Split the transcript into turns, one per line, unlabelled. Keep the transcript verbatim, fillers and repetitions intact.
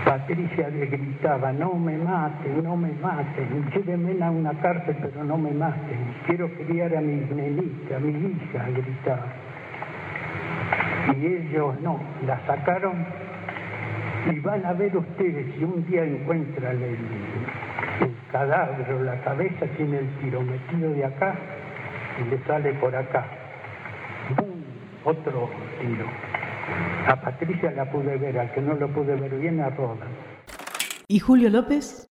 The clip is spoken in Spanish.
Patricia le gritaba, no me maten, no me maten, llévenme a una cárcel, pero no me maten, quiero criar a mi nenita, a mi hija, gritaba. Y ellos no, la sacaron y van a ver ustedes si un día encuentran el, el cadáver o la cabeza, tiene el tiro metido de acá y le sale por acá. ¡Bum! Otro tiro. A Patricia la pude ver, al que no lo pude ver bien a Roda.
¿Y Julio López?